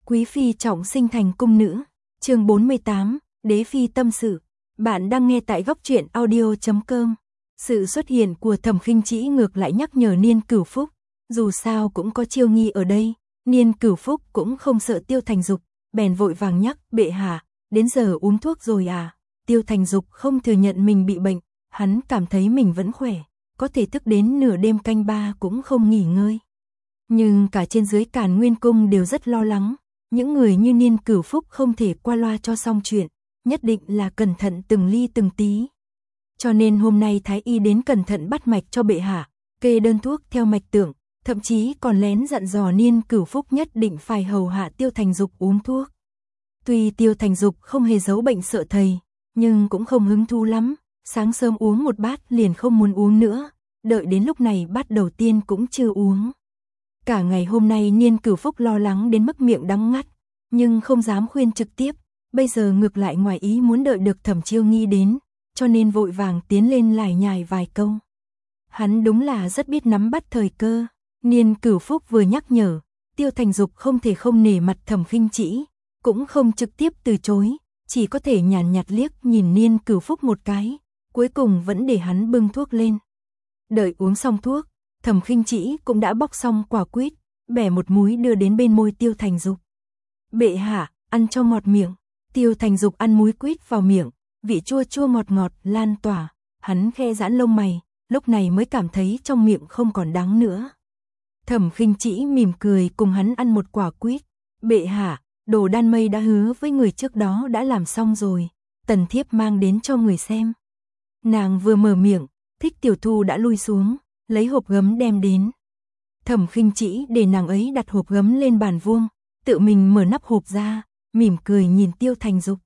Quý phi trọng sinh thành cung nữ. Chương 48, Đế phi tâm sự. Bạn đang nghe tại góc truyện audio.com. Sự xuất hiện của Thẩm Khinh Trĩ ngược lại nhắc nhở Niên Cửu Phúc, dù sao cũng có Chiêu Nghi ở đây, Niên Cửu Phúc cũng không sợ Tiêu Thành Dục, bèn vội vàng nhắc, bệ hạ, đến giờ uống thuốc rồi à? Tiêu Thành Dục không thừa nhận mình bị bệnh, hắn cảm thấy mình vẫn khỏe, có thể thức đến nửa đêm canh ba cũng không nghỉ ngơi. Nhưng cả trên dưới Càn Nguyên cung đều rất lo lắng, những người như Niên Cửu Phúc không thể qua loa cho xong chuyện, nhất định là cẩn thận từng ly từng tí. Cho nên hôm nay Thái y đến cẩn thận bắt mạch cho bệ hạ, kê đơn thuốc theo mạch tưởng, thậm chí còn lén dặn dò Niên Cửu Phúc nhất định phải hầu hạ Tiêu Thành Dục uống thuốc. Tuy Tiêu Thành Dục không hề giấu bệnh sợ thầy, nhưng cũng không hứng thú lắm, sáng sớm uống một bát liền không muốn uống nữa, đợi đến lúc này bát đầu tiên cũng chưa uống. Cả ngày hôm nay Niên Cửu Phúc lo lắng đến mức miệng đắng ngắt, nhưng không dám khuyên trực tiếp, bây giờ ngược lại ngoài ý muốn đợi được Thẩm Chiêu Nghi đến, cho nên vội vàng tiến lên lải nhải vài câu. Hắn đúng là rất biết nắm bắt thời cơ, Niên Cửu Phúc vừa nhắc nhở, Tiêu Thành Dục không thể không nể mặt Thẩm Khinh Trĩ, cũng không trực tiếp từ chối, chỉ có thể nhàn nhạt liếc nhìn Niên Cửu Phúc một cái, cuối cùng vẫn để hắn bưng thuốc lên. Đợi uống xong thuốc, Thẩm Khinh Trĩ cũng đã bóc xong quả quýt, bẻ một múi đưa đến bên môi Tiêu Thành Dục. Bệ hạ, ăn cho ngọt miệng. Tiêu Thành Dục ăn múi quýt vào miệng, vị chua chua ngọt ngọt lan tỏa, hắn khe giãn lông mày, lúc này mới cảm thấy trong miệng không còn đắng nữa. Thẩm Khinh Trĩ mỉm cười cùng hắn ăn một quả quýt. Bệ hạ, đồ đan mây đã hứa với người trước đó đã làm xong rồi, tần thiếp mang đến cho người xem. Nàng vừa mở miệng, Thích Tiểu Thu đã lui xuống, lấy hộp gấm đem đến. Thẩm Khinh Trĩ để nàng ấy đặt hộp gấm lên bàn vuông, tự mình mở nắp hộp ra, mỉm cười nhìn Tiêu Thành Dục.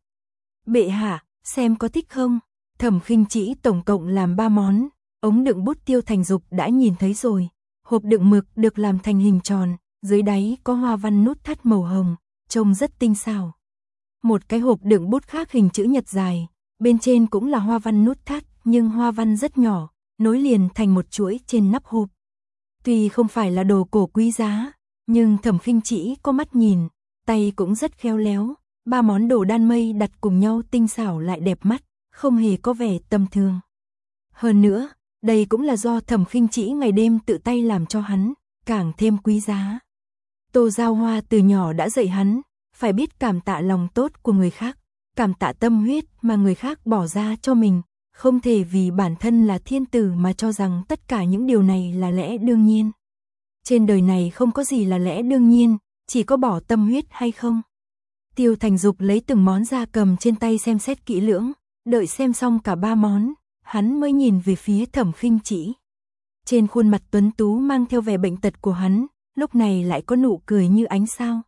Bệ hạ, xem có thích không? Thẩm Khinh Trĩ tổng cộng làm 3 món, ống đựng bút Tiêu Thành Dục đã nhìn thấy rồi, hộp đựng mực được làm thành hình tròn, dưới đáy có hoa văn nút thắt màu hồng, trông rất tinh xảo. Một cái hộp đựng bút khác hình chữ nhật dài, bên trên cũng là hoa văn nút thắt, nhưng hoa văn rất nhỏ, nối liền thành một chuỗi trên nắp hộp. Tuy không phải là đồ cổ quý giá, nhưng Thẩm Khinh Trĩ có mắt nhìn, tay cũng rất khéo léo, 3 món đồ đan mây đặt cùng nhau tinh xảo lại đẹp mắt, không hề có vẻ tầm thường. Hơn nữa, đây cũng là do Thẩm Khinh Trĩ ngày đêm tự tay làm cho hắn, càng thêm quý giá. Tô Giao Hoa từ nhỏ đã dạy hắn, phải biết cảm tạ lòng tốt của người khác, cảm tạ tâm huyết mà người khác bỏ ra cho mình, không thể vì bản thân là thiên tử mà cho rằng tất cả những điều này là lẽ đương nhiên. Trên đời này không có gì là lẽ đương nhiên, chỉ có bỏ tâm huyết hay không. Tiêu Thành Dục lấy từng món ra cầm trên tay xem xét kỹ lưỡng, đợi xem xong cả 3 món, hắn mới nhìn về phía Thẩm Khinh Trĩ. Trên khuôn mặt tuấn tú mang theo vẻ bệnh tật của hắn, lúc này lại có nụ cười như ánh sao.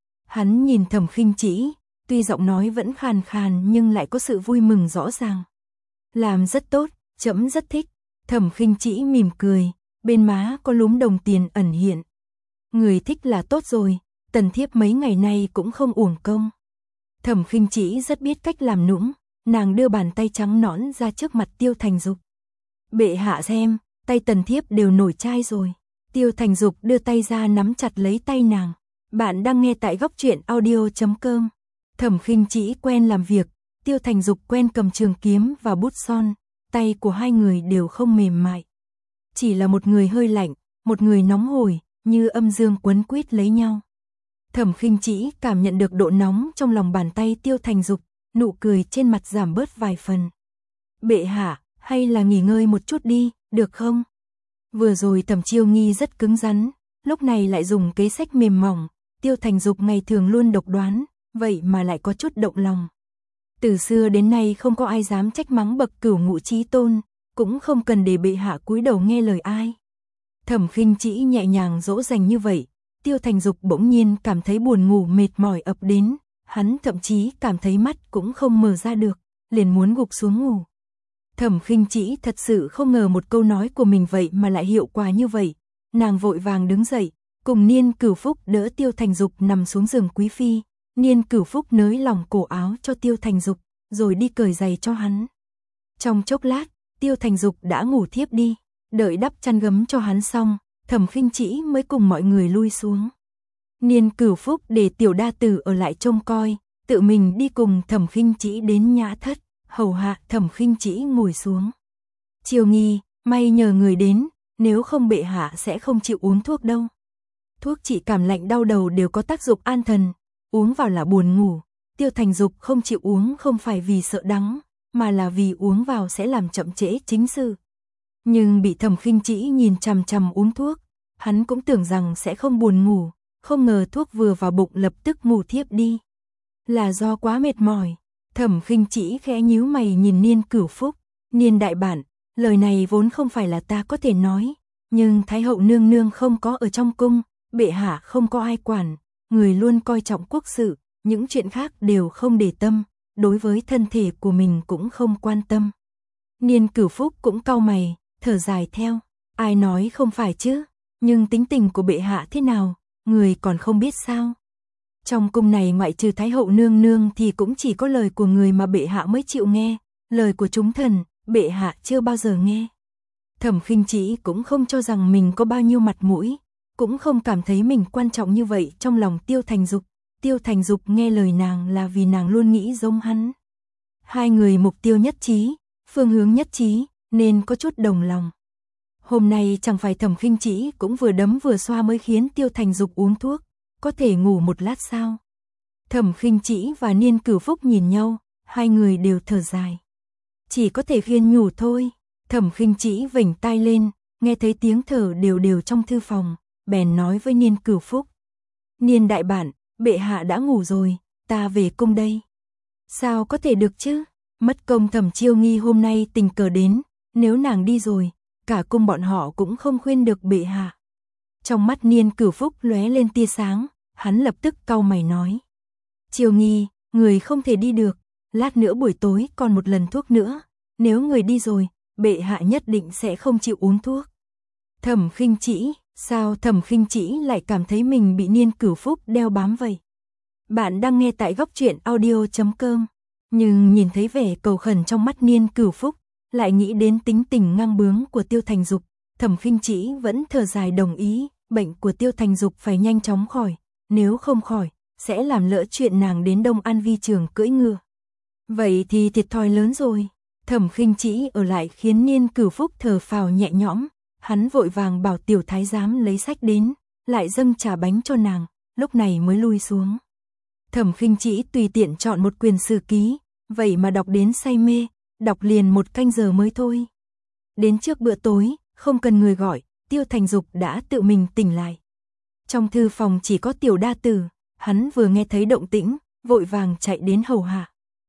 Hắn nhìn Thẩm Khinh Trĩ, tuy giọng nói vẫn khàn khàn nhưng lại có sự vui mừng rõ ràng. Làm rất tốt, trẫm rất thích. Thẩm Khinh Trĩ mỉm cười, bên má có lúm đồng tiền ẩn hiện. Người thích là tốt rồi, tần thiếp mấy ngày nay cũng không uổng công. Thẩm Khinh Trĩ rất biết cách làm nũng, nàng đưa bàn tay trắng nõn ra trước mặt Tiêu Thành Dục. Bệ hạ xem, tay tần thiếp đều nổi chai rồi. Tiêu Thành Dục đưa tay ra nắm chặt lấy tay nàng. Bạn đang nghe tại góc truyện audio.com. Thẩm Khinh Trĩ quen làm việc, Tiêu Thành Dục quen cầm trường kiếm và bút son, tay của hai người đều không mềm mại. Chỉ là một người hơi lạnh, một người nóng hổi, như âm dương quấn quýt lấy nhau. Thẩm Khinh Trĩ cảm nhận được độ nóng trong lòng bàn tay Tiêu Thành Dục, nụ cười trên mặt giảm bớt vài phần. Bệ hạ, hay là nghỉ ngơi một chút đi, được không? Vừa rồi Thẩm Chiêu Nghi rất cứng rắn, lúc này lại dùng kế sách mềm mỏng, Tiêu Thành Dục ngày thường luôn độc đoán, vậy mà lại có chút động lòng. Từ xưa đến nay không có ai dám trách mắng bậc cửu ngũ chí tôn, cũng không cần để bệ hạ cúi đầu nghe lời ai. Thẩm Khinh Trĩ nhẹ nhàng dỗ dành như vậy, Tiêu Thành Dục bỗng nhiên cảm thấy buồn ngủ mệt mỏi ập đến, hắn thậm chí cảm thấy mắt cũng không mở ra được, liền muốn gục xuống ngủ. Thẩm Khinh Trĩ thật sự không ngờ một câu nói của mình vậy mà lại hiệu quả như vậy, nàng vội vàng đứng dậy, cùng Niên Cửu Phúc đỡ Tiêu Thành Dục nằm xuống giường quý phi. Niên Cửu Phúc nới lỏng cổ áo cho Tiêu Thành Dục, rồi đi cởi giày cho hắn. Trong chốc lát, Tiêu Thành Dục đã ngủ thiếp đi, đợi đắp chăn gấm cho hắn xong, Thẩm Khinh Trĩ mới cùng mọi người lui xuống. Niên Cửu Phúc để Tiểu Đa Tử ở lại trông coi, tự mình đi cùng Thẩm Khinh Trĩ đến nhã thất, hầu hạ Thẩm Khinh Trĩ ngồi xuống. Chiêu Nghi, may nhờ người đến, nếu không bệ hạ sẽ không chịu uống thuốc đâu. Thuốc trị cảm lạnh đau đầu đều có tác dụng an thần, uống vào là buồn ngủ. Tiêu Thành Dục không chịu uống không phải vì sợ đắng, mà là vì uống vào sẽ làm chậm trễ chính sự. Nhưng bị Thẩm Khinh Trĩ nhìn chằm chằm uống thuốc, hắn cũng tưởng rằng sẽ không buồn ngủ, không ngờ thuốc vừa vào bụng lập tức ngủ thiếp đi. Là do quá mệt mỏi. Thẩm Khinh Trĩ khẽ nhíu mày nhìn Niên Cửu Phúc, Niên đại bản, lời này vốn không phải là ta có thể nói, nhưng Thái hậu nương nương không có ở trong cung, bệ hạ không có ai quản, người luôn coi trọng quốc sự, những chuyện khác đều không để tâm, đối với thân thể của mình cũng không quan tâm. Niên Cửu Phúc cũng cau mày, thở dài theo, ai nói không phải chứ, nhưng tính tình của bệ hạ thế nào, người còn không biết sao. Trong cung này ngoại trừ Thái hậu nương nương thì cũng chỉ có lời của người mà bệ hạ mới chịu nghe, lời của chúng thần, bệ hạ chưa bao giờ nghe. Thẩm Khinh Trĩ cũng không cho rằng mình có bao nhiêu mặt mũi, cũng không cảm thấy mình quan trọng như vậy trong lòng Tiêu Thành Dục. Tiêu Thành Dục nghe lời nàng là vì nàng luôn nghĩ giống hắn. Hai người mục tiêu nhất trí, phương hướng nhất trí, nên có chút đồng lòng. Hôm nay chẳng phải Thẩm Khinh Trĩ cũng vừa đấm vừa xoa mới khiến Tiêu Thành Dục uống thuốc, có thể ngủ một lát sao? Thẩm Khinh Trĩ và Niên Cửu Phúc nhìn nhau, hai người đều thở dài. Chỉ có thể khuyên nhủ thôi. Thẩm Khinh Trĩ vểnh tai lên, nghe thấy tiếng thở đều đều trong thư phòng, bèn nói với Niên Cửu Phúc. Niên đại bản, bệ hạ đã ngủ rồi, ta về cung đây. Sao có thể được chứ? Mất công Thẩm Chiêu Nghi hôm nay tình cờ đến, nếu nàng đi rồi, cả cung bọn họ cũng không khuyên được bệ hạ. Trong mắt Niên Cửu Phúc lóe lên tia sáng, hắn lập tức cau mày nói. Chiêu Nghi, người không thể đi được, lát nữa buổi tối còn một lần thuốc nữa, nếu người đi rồi, bệ hạ nhất định sẽ không chịu uống thuốc. Thẩm Khinh Trĩ, sao Thẩm Khinh Trĩ lại cảm thấy mình bị Niên Cửu Phúc đeo bám vậy? Bạn đang nghe tại góc truyện audio.com, nhưng nhìn thấy vẻ cầu khẩn trong mắt Niên Cửu Phúc, lại nghĩ đến tính tình ngang bướng của Tiêu Thành Dục, Thẩm Khinh Trĩ vẫn thở dài đồng ý, bệnh của Tiêu Thành Dục phải nhanh chóng khỏi, nếu không khỏi, sẽ làm lỡ chuyện nàng đến Đông An Vi Trường cưỡi ngựa. Vậy thì thiệt thòi lớn rồi. Thẩm Khinh Trĩ ở lại khiến Niên Cửu Phúc thở phào nhẹ nhõm, hắn vội vàng bảo tiểu thái giám lấy sách đến, lại dâng trà bánh cho nàng, lúc này mới lui xuống. Thẩm Khinh Trĩ tùy tiện chọn một quyển sử ký, vậy mà đọc đến say mê, đọc liền 1 canh giờ mới thôi. Đến trước bữa tối, không cần người gọi, Tiêu Thành Dục đã tự mình tỉnh lại. Trong thư phòng chỉ có Tiểu Đa Tử, hắn vừa nghe thấy động tĩnh, vội vàng chạy đến hầu hạ.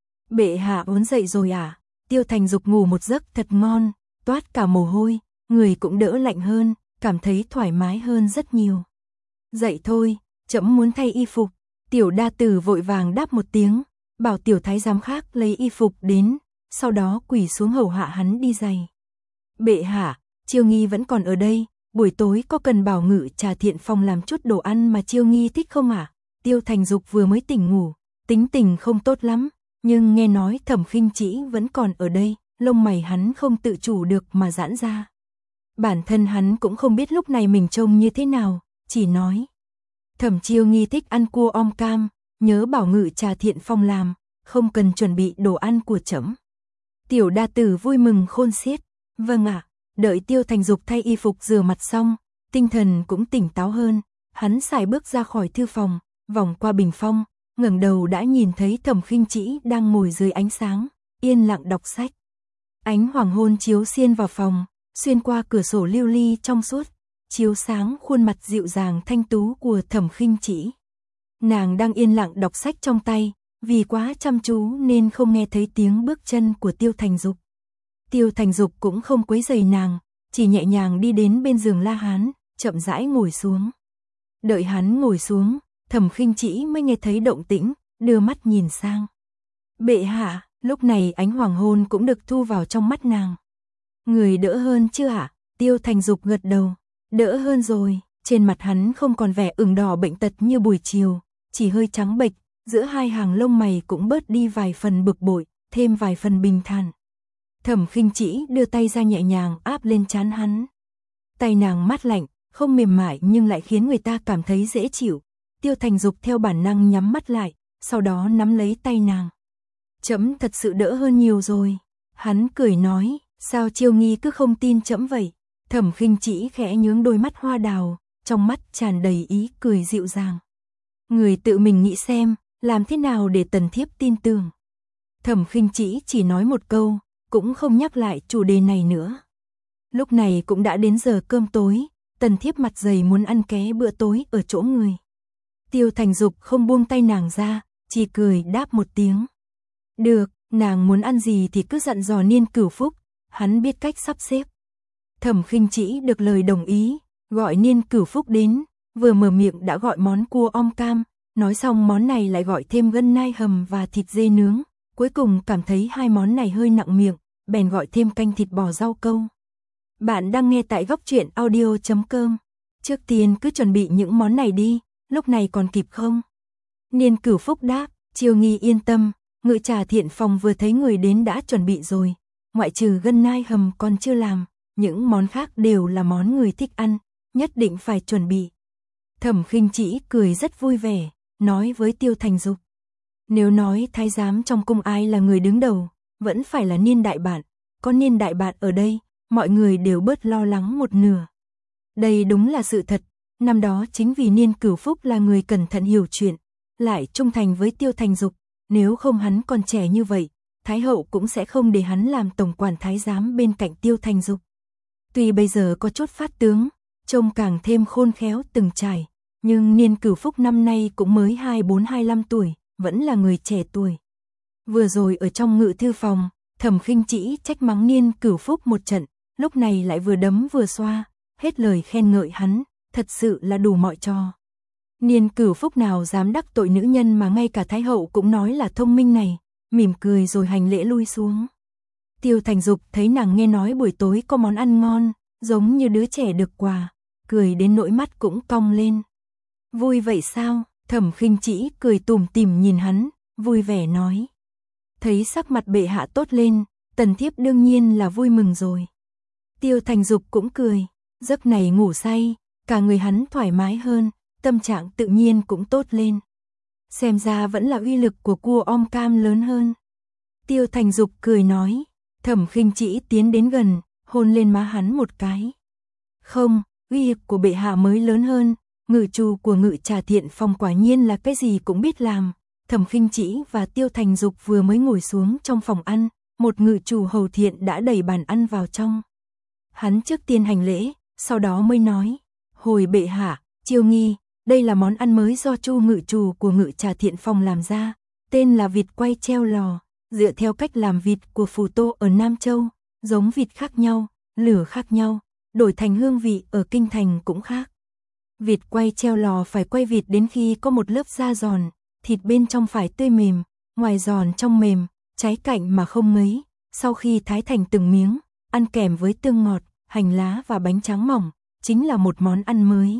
Bệ hạ uốn dậy rồi à? Tiêu Thành Dục ngủ một giấc thật ngon, toát cả mồ hôi, người cũng đỡ lạnh hơn, cảm thấy thoải mái hơn rất nhiều. Dậy thôi, trẫm muốn thay y phục. Tiểu Đa Tử vội vàng đáp một tiếng, bảo tiểu thái giám khác lấy y phục đến, sau đó quỳ xuống hầu hạ hắn đi giày. Bệ hạ, Chiêu Nghi vẫn còn ở đây, buổi tối có cần bảo Ngự Trà Thiện Phòng làm chút đồ ăn mà Chiêu Nghi thích không ạ? Tiêu Thành Dục vừa mới tỉnh ngủ, tính tình không tốt lắm, nhưng nghe nói Thẩm Khinh Trĩ vẫn còn ở đây, lông mày hắn không tự chủ được mà giãn ra. Bản thân hắn cũng không biết lúc này mình trông như thế nào, chỉ nói. Thẩm Chiêu Nghi thích ăn cua om cam, nhớ bảo Ngự Trà Thiện Phòng làm, không cần chuẩn bị đồ ăn của trẫm. Tiểu Đa Tử vui mừng khôn xiết. Vâng ạ. Đợi Tiêu Thành Dục thay y phục rửa mặt xong, tinh thần cũng tỉnh táo hơn, hắn sải bước ra khỏi thư phòng, vòng qua bình phong, ngẩng đầu đã nhìn thấy Thẩm Khinh Trĩ đang ngồi dưới ánh sáng, yên lặng đọc sách. Ánh hoàng hôn chiếu xiên vào phòng, xuyên qua cửa sổ lưu ly trong suốt, chiếu sáng khuôn mặt dịu dàng thanh tú của Thẩm Khinh Trĩ. Nàng đang yên lặng đọc sách trong tay, vì quá chăm chú nên không nghe thấy tiếng bước chân của Tiêu Thành Dục. Tiêu Thành Dục cũng không quấy rầy nàng, chỉ nhẹ nhàng đi đến bên giường La Hán, chậm rãi ngồi xuống. Đợi hắn ngồi xuống, Thẩm Khinh Trĩ mới nghe thấy động tĩnh, đưa mắt nhìn sang. Bệ hạ, lúc này ánh hoàng hôn cũng được thu vào trong mắt nàng. Người đỡ hơn chưa ạ? Tiêu Thành Dục gật đầu. Đỡ hơn rồi, trên mặt hắn không còn vẻ ửng đỏ bệnh tật như buổi chiều, chỉ hơi trắng bệch, giữa hai hàng lông mày cũng bớt đi vài phần bực bội, thêm vài phần bình thản. Thẩm Khinh Trĩ đưa tay ra nhẹ nhàng áp lên trán hắn. Tay nàng mát lạnh, không mềm mại nhưng lại khiến người ta cảm thấy dễ chịu. Tiêu Thành Dục theo bản năng nhắm mắt lại, sau đó nắm lấy tay nàng. Trẫm thật sự đỡ hơn nhiều rồi. Hắn cười nói, sao Chiêu Nghi cứ không tin trẫm vậy? Thẩm Khinh Trĩ khẽ nhướng đôi mắt hoa đào, trong mắt tràn đầy ý cười dịu dàng. Người tự mình nghĩ xem, làm thế nào để Tần thiếp tin tưởng. Thẩm Khinh Trĩ chỉ nói một câu, cũng không nhắc lại chủ đề này nữa. Lúc này cũng đã đến giờ cơm tối, Tần thiếp mặt dày muốn ăn ké bữa tối ở chỗ người. Tiêu Thành Dục không buông tay nàng ra, chỉ cười đáp một tiếng. Được, nàng muốn ăn gì thì cứ dặn dò Niên Cửu Phúc, hắn biết cách sắp xếp. Thẩm Khinh Trĩ được lời đồng ý, gọi Niên Cửu Phúc đến, vừa mở miệng đã gọi món cua om cam, nói xong món này lại gọi thêm gân nai hầm và thịt dê nướng, cuối cùng cảm thấy hai món này hơi nặng miệng, bèn gọi thêm canh thịt bò rau câu. Bạn đang nghe tại góc truyện audio.com. Trước tiên cứ chuẩn bị những món này đi, lúc này còn kịp không? Niên Cửu Phúc đáp, Chiêu Nghi yên tâm, Ngự Trà Thiện Phòng vừa thấy người đến đã chuẩn bị rồi, ngoại trừ gân nai hầm còn chưa làm, những món khác đều là món người thích ăn, nhất định phải chuẩn bị. Thẩm Khinh Trĩ cười rất vui vẻ, nói với Tiêu Thành Dục. Nếu nói thái giám trong cung ai là người đứng đầu, vẫn phải là Niên đại bạn, có Niên đại bạn ở đây, mọi người đều bớt lo lắng một nửa. Đây đúng là sự thật, năm đó chính vì Niên Cửu Phúc là người cẩn thận hiểu chuyện, lại trung thành với Tiêu Thành Dục, nếu không hắn còn trẻ như vậy, Thái hậu cũng sẽ không để hắn làm tổng quản thái giám bên cạnh Tiêu Thành Dục. Tuy bây giờ có chút phát tướng, trông càng thêm khôn khéo từng trải, nhưng Niên Cửu Phúc năm nay cũng mới 24-25 tuổi, vẫn là người trẻ tuổi. Vừa rồi ở trong ngự thư phòng, Thẩm Khinh Trĩ trách mắng Niên Cửu Phúc một trận, lúc này lại vừa đấm vừa xoa, hết lời khen ngợi hắn, thật sự là đủ mọi trò. Niên Cửu Phúc nào dám đắc tội nữ nhân mà ngay cả Thái hậu cũng nói là thông minh này, mỉm cười rồi hành lễ lui xuống. Tiêu Thành Dục thấy nàng nghe nói buổi tối có món ăn ngon, giống như đứa trẻ được quà, cười đến nỗi mắt cũng cong lên. Vui vậy sao? Thẩm Khinh Trĩ cười tủm tỉm nhìn hắn, vui vẻ nói. Thấy sắc mặt bệ hạ tốt lên, tần thiếp đương nhiên là vui mừng rồi. Tiêu Thành Dục cũng cười, giấc này ngủ say, cả người hắn thoải mái hơn, tâm trạng tự nhiên cũng tốt lên. Xem ra vẫn là uy lực của cua om cam lớn hơn. Tiêu Thành Dục cười nói, Thẩm Khinh Trĩ tiến đến gần, hôn lên má hắn một cái. Không, uy lực của bệ hạ mới lớn hơn, ngự trù của Ngự Trà Thiện Phòng quả nhiên là cái gì cũng biết làm. Thẩm Khinh Trĩ và Tiêu Thành Dục vừa mới ngồi xuống trong phòng ăn, một ngự trù hầu thiện đã đẩy bàn ăn vào trong. Hắn trước tiên hành lễ, sau đó mới nói, hồi bệ hạ, Chiêu Nghi, đây là món ăn mới do Chu ngự trù của Ngự Trà Thiện Phòng làm ra, tên là vịt quay treo lò, dựa theo cách làm vịt của Phù Tô ở Nam Châu, giống vịt khác nhau, lửa khác nhau, đổi thành hương vị ở kinh thành cũng khác. Vịt quay treo lò phải quay vịt đến khi có một lớp da giòn, thịt bên trong phải tươi mềm, ngoài giòn trong mềm, trái cạnh mà không ngấy, sau khi thái thành từng miếng, ăn kèm với tương ngọt, hành lá và bánh tráng mỏng, chính là một món ăn mới.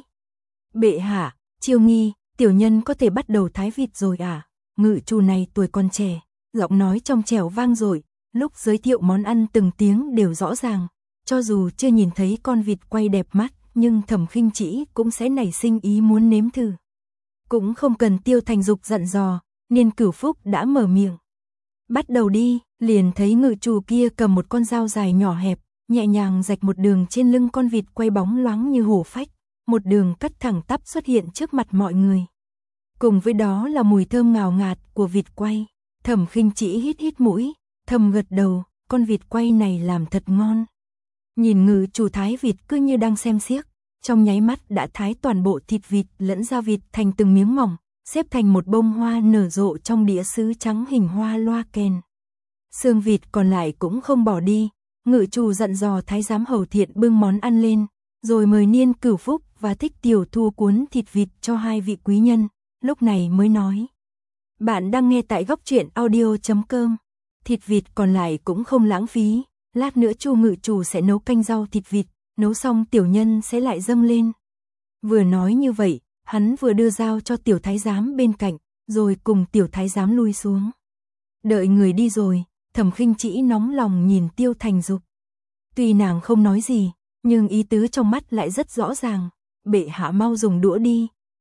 Bệ hạ, Chiêu Nghi, tiểu nhân có thể bắt đầu thái vịt rồi à? Ngự trù này tuổi còn trẻ, giọng nói trong trẻo vang dội, lúc giới thiệu món ăn từng tiếng đều rõ ràng, cho dù chưa nhìn thấy con vịt quay đẹp mắt, nhưng Thẩm Khinh Trĩ cũng sẽ nảy sinh ý muốn nếm thử. Cũng không cần Tiêu Thành Dục dặn dò, Niên Cửu Phúc đã mở miệng. Bắt đầu đi, liền thấy ngự trù kia cầm một con dao dài nhỏ hẹp, nhẹ nhàng rạch một đường trên lưng con vịt quay bóng loáng như hổ phách, một đường cắt thẳng tắp xuất hiện trước mặt mọi người. Cùng với đó là mùi thơm ngào ngạt của vịt quay. Thẩm Khinh Trĩ hít hít mũi, thầm gật đầu, con vịt quay này làm thật ngon. Nhìn ngự chủ thái vịt cứ như đang xem xiếc, trong nháy mắt đã thái toàn bộ thịt vịt lẫn da vịt thành từng miếng mỏng, xếp thành một bông hoa nở rộ trong đĩa sứ trắng hình hoa loa kèn. Xương vịt còn lại cũng không bỏ đi, ngự chủ dặn dò thái giám hầu thiện bưng món ăn lên, rồi mời Niên Cửu Phúc và Thích Tiểu Thu cuốn thịt vịt cho hai vị quý nhân, lúc này mới nói. Bạn đang nghe tại góc truyện audio.com. Thịt vịt còn lại cũng không lãng phí, lát nữa Chu ngự chủ sẽ nấu canh rau thịt vịt, nấu xong tiểu nhân sẽ lại dâng lên. Vừa nói như vậy, hắn vừa đưa dao cho tiểu thái giám bên cạnh, rồi cùng tiểu thái giám lui xuống. Đợi người đi rồi, Thẩm Khinh Trĩ nóng lòng nhìn Tiêu Thành Dục. Tuy nàng không nói gì, nhưng ý tứ trong mắt lại rất rõ ràng. Bệ hạ mau dùng đũa đi,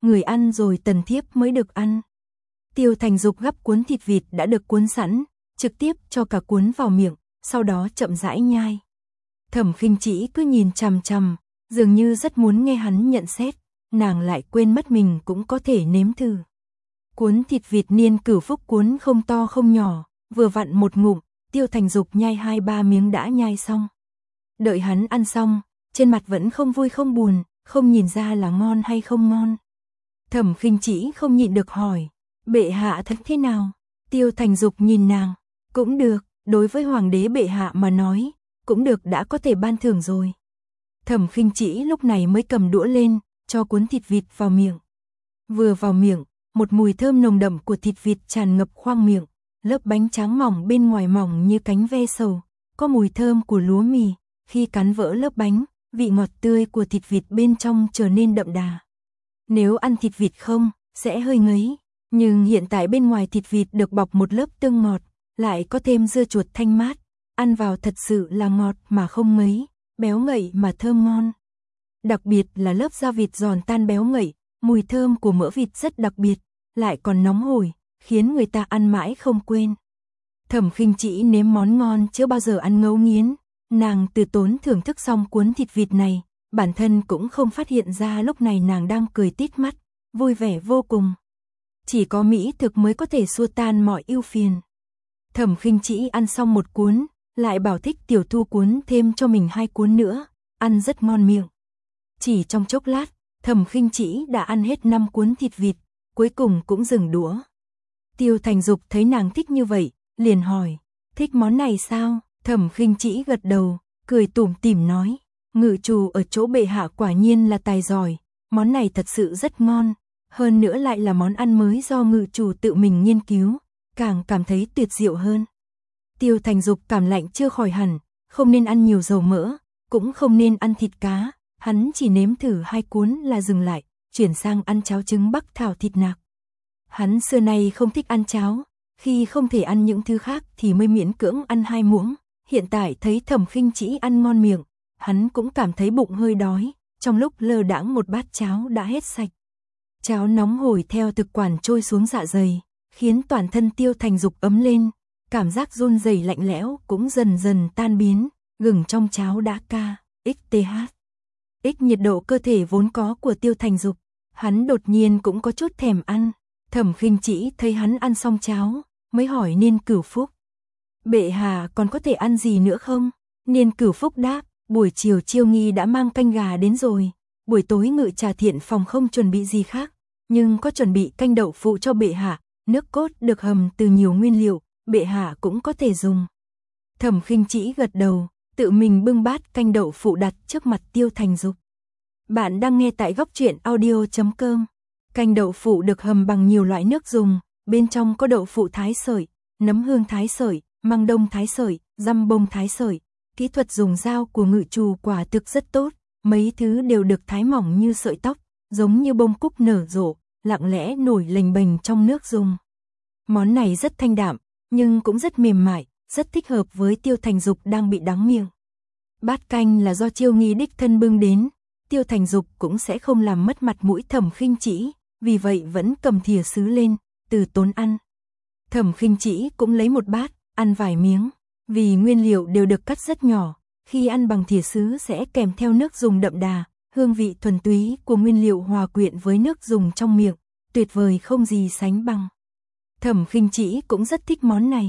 người ăn rồi tần thiếp mới được ăn. Tiêu Thành Dục gắp cuốn thịt vịt đã được cuốn sẵn, trực tiếp cho cả cuốn vào miệng, sau đó chậm rãi nhai. Thẩm Khinh Trĩ cứ nhìn chằm chằm, dường như rất muốn nghe hắn nhận xét, nàng lại quên mất mình cũng có thể nếm thử. Cuốn thịt vịt Niên Cửu Phúc cuốn không to không nhỏ, vừa vặn một ngụm, Tiêu Thành Dục nhai 2-3 miếng đã nhai xong. Đợi hắn ăn xong, trên mặt vẫn không vui không buồn, không nhìn ra là ngon hay không ngon. Thẩm Khinh Trĩ không nhịn được hỏi, bệ hạ thấy thế nào? Tiêu Thành Dục nhìn nàng, cũng được, đối với hoàng đế bệ hạ mà nói, cũng được, đã có thể ban thưởng rồi. Thẩm Khinh Trĩ lúc này mới cầm đũa lên, cho cuốn thịt vịt vào miệng. Vừa vào miệng, một mùi thơm nồng đậm của thịt vịt tràn ngập khoang miệng, lớp bánh tráng mỏng bên ngoài mỏng như cánh ve sầu, có mùi thơm của lúa mì, khi cắn vỡ lớp bánh, vị ngọt tươi của thịt vịt bên trong trở nên đậm đà. Nếu ăn thịt vịt không, sẽ hơi ngấy, nhưng hiện tại bên ngoài thịt vịt được bọc một lớp tương ngọt, lại có thêm dưa chuột thanh mát, ăn vào thật sự là ngọt mà không ngấy, béo ngậy mà thơm ngon. Đặc biệt là lớp da vịt giòn tan béo ngậy, mùi thơm của mỡ vịt rất đặc biệt, lại còn nóng hổi, khiến người ta ăn mãi không quên. Thẩm Khinh Trĩ nếm món ngon chưa bao giờ ăn ngấu nghiến, nàng từ tốn thưởng thức xong cuốn thịt vịt này, bản thân cũng không phát hiện ra lúc này nàng đang cười tít mắt, vui vẻ vô cùng. Chỉ có mỹ thực mới có thể xua tan mọi ưu phiền. Thẩm Khinh Trĩ ăn xong một cuốn, lại bảo Thích Tiểu Thu cuốn thêm cho mình 2 cuốn nữa, ăn rất ngon miệng. Chỉ trong chốc lát, Thẩm Khinh Trĩ đã ăn hết 5 cuốn thịt vịt, cuối cùng cũng dừng đũa. Tiêu Thành Dục thấy nàng thích như vậy, liền hỏi, thích món này sao? Thẩm Khinh Trĩ gật đầu, cười tủm tỉm nói, ngự trù ở chỗ bệ hạ quả nhiên là tài giỏi, món này thật sự rất ngon, hơn nữa lại là món ăn mới do ngự trù tự mình nghiên cứu, càng cảm thấy tuyệt diệu hơn. Tiêu Thành Dục cảm lạnh chưa khỏi hẳn, không nên ăn nhiều dầu mỡ, cũng không nên ăn thịt cá, hắn chỉ nếm thử 2 cuốn là dừng lại, chuyển sang ăn cháo trứng bắc thảo thịt nạc. Hắn xưa nay không thích ăn cháo, khi không thể ăn những thứ khác thì mới miễn cưỡng ăn 2 muỗng, hiện tại thấy Thẩm Khinh Trĩ ăn ngon miệng, hắn cũng cảm thấy bụng hơi đói, trong lúc lơ đãng một bát cháo đã hết sạch. Cháo nóng hổi theo thực quản trôi xuống dạ dày, khiến toàn thân Tiêu Thành Dục ấm lên, cảm giác run rẩy lạnh lẽo cũng dần dần tan biến, gừng trong cháo đã kích nhiệt độ cơ thể vốn có của Tiêu Thành Dục, hắn đột nhiên cũng có chút thèm ăn. Thẩm Khinh Trĩ thấy hắn ăn xong cháo, mới hỏi Niên Cửu Phúc, bệ hạ còn có thể ăn gì nữa không? Niên Cửu Phúc đáp, buổi chiều Chiêu Nghi đã mang canh gà đến rồi, buổi tối Ngự Trà Thiện phòng không chuẩn bị gì khác, nhưng có chuẩn bị canh đậu phụ cho bệ hạ, nước cốt được hầm từ nhiều nguyên liệu, bệ hạ cũng có thể dùng. Thẩm Khinh Trĩ gật đầu, tự mình bưng bát canh đậu phụ đặt trước mặt Tiêu Thành Dục. Bạn đang nghe tại Góc Truyện Audio.com. Canh đậu phụ được hầm bằng nhiều loại nước dùng, bên trong có đậu phụ thái sợi, nấm hương thái sợi, măng đông thái sợi, dăm bông thái sợi. Kỹ thuật dùng dao của ngự trù quả thực rất tốt, mấy thứ đều được thái mỏng như sợi tóc, giống như bông cúc nở rộ, lặng lẽ nổi lềnh bềnh trong nước dùng. Món này rất thanh đạm, nhưng cũng rất mềm mại, rất thích hợp với Tiêu Thành Dục đang bị đắng miệng. Bát canh là do Chiêu Nghi đích thân bưng đến, Tiêu Thành Dục cũng sẽ không làm mất mặt mũi Thẩm Khinh Trĩ, vì vậy vẫn cầm thìa sứ lên, từ tốn ăn. Thẩm Khinh Trĩ cũng lấy một bát, ăn vài miếng, vì nguyên liệu đều được cắt rất nhỏ, khi ăn bằng thìa sứ sẽ kèm theo nước dùng đậm đà, hương vị thuần túy của nguyên liệu hòa quyện với nước dùng trong miệng, tuyệt vời không gì sánh bằng. Thẩm Khinh Trĩ cũng rất thích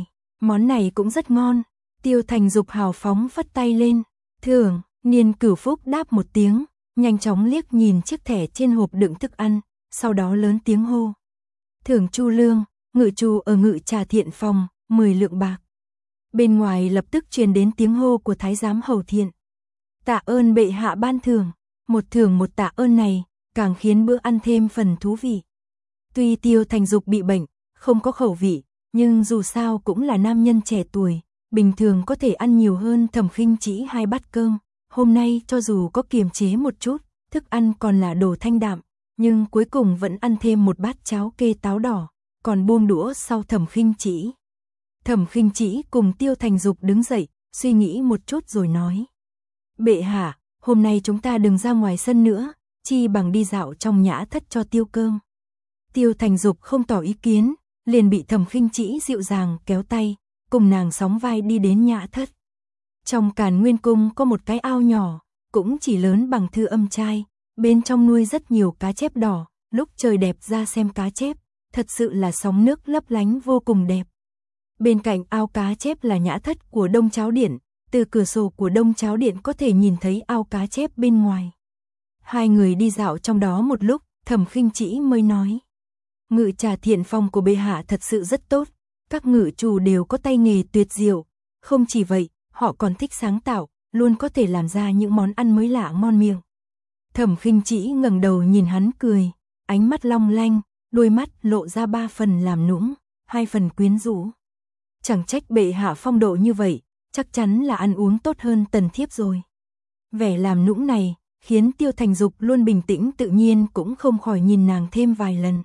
món này cũng rất ngon. Tiêu Thành Dục hào phóng phất tay lên, thưởng. Niên Cửu Phúc đáp một tiếng, nhanh chóng liếc nhìn chiếc thẻ trên hộp đựng thức ăn, sau đó lớn tiếng hô, thưởng Chu Lương, ngự trù ở Ngự Trà Thiện phòng, 10 lượng bạc. Bên ngoài lập tức truyền đến tiếng hô của Thái giám Hầu Thiện. Tạ ơn bệ hạ ban thưởng, một thưởng một tạ ơn này, càng khiến bữa ăn thêm phần thú vị. Tuy Tiêu Thành Dục bị bệnh, không có khẩu vị, nhưng dù sao cũng là nam nhân trẻ tuổi, bình thường có thể ăn nhiều hơn Thẩm Khinh Trĩ 2 bát cơm. Hôm nay cho dù có kiềm chế một chút, thức ăn còn là đồ thanh đạm, nhưng cuối cùng vẫn ăn thêm một bát cháo kê táo đỏ, còn buông đũa sau Thẩm Khinh Trĩ. Thẩm Khinh Trĩ cùng Tiêu Thành Dục đứng dậy, suy nghĩ một chút rồi nói, bệ hạ, hôm nay chúng ta đừng ra ngoài sân nữa, chi bằng đi dạo trong nhã thất cho tiêu cơm. Tiêu Thành Dục không tỏ ý kiến, liền bị Thẩm Khinh Trĩ dịu dàng kéo tay, cùng nàng sóng vai đi đến nhã thất. Trong Càn Nguyên Cung có một cái ao nhỏ, cũng chỉ lớn bằng thư âm trai, bên trong nuôi rất nhiều cá chép đỏ, lúc trời đẹp ra xem cá chép, thật sự là sóng nước lấp lánh vô cùng đẹp. Bên cạnh ao cá chép là nhã thất của Đông Cháo Điện, từ cửa sổ của Đông Cháo Điện có thể nhìn thấy ao cá chép bên ngoài. Hai người đi dạo trong đó một lúc, Thẩm Khinh Trĩ mới nói: Ngự trà thiện phòng của bệ hạ thật sự rất tốt, các ngự chủ đều có tay nghề tuyệt diệu, không chỉ vậy, họ còn thích sáng tạo, luôn có thể làm ra những món ăn mới lạ ngon miệng. Thẩm Khinh Trĩ ngẩng đầu nhìn hắn cười, ánh mắt long lanh, đôi mắt lộ ra 3 phần làm nũng, 2 phần quyến rũ. Chẳng trách bệ hạ phong độ như vậy, chắc chắn là ăn uống tốt hơn Tần thiếp rồi. Vẻ làm nũng này khiến Tiêu Thành Dục luôn bình tĩnh tự nhiên cũng không khỏi nhìn nàng thêm vài lần.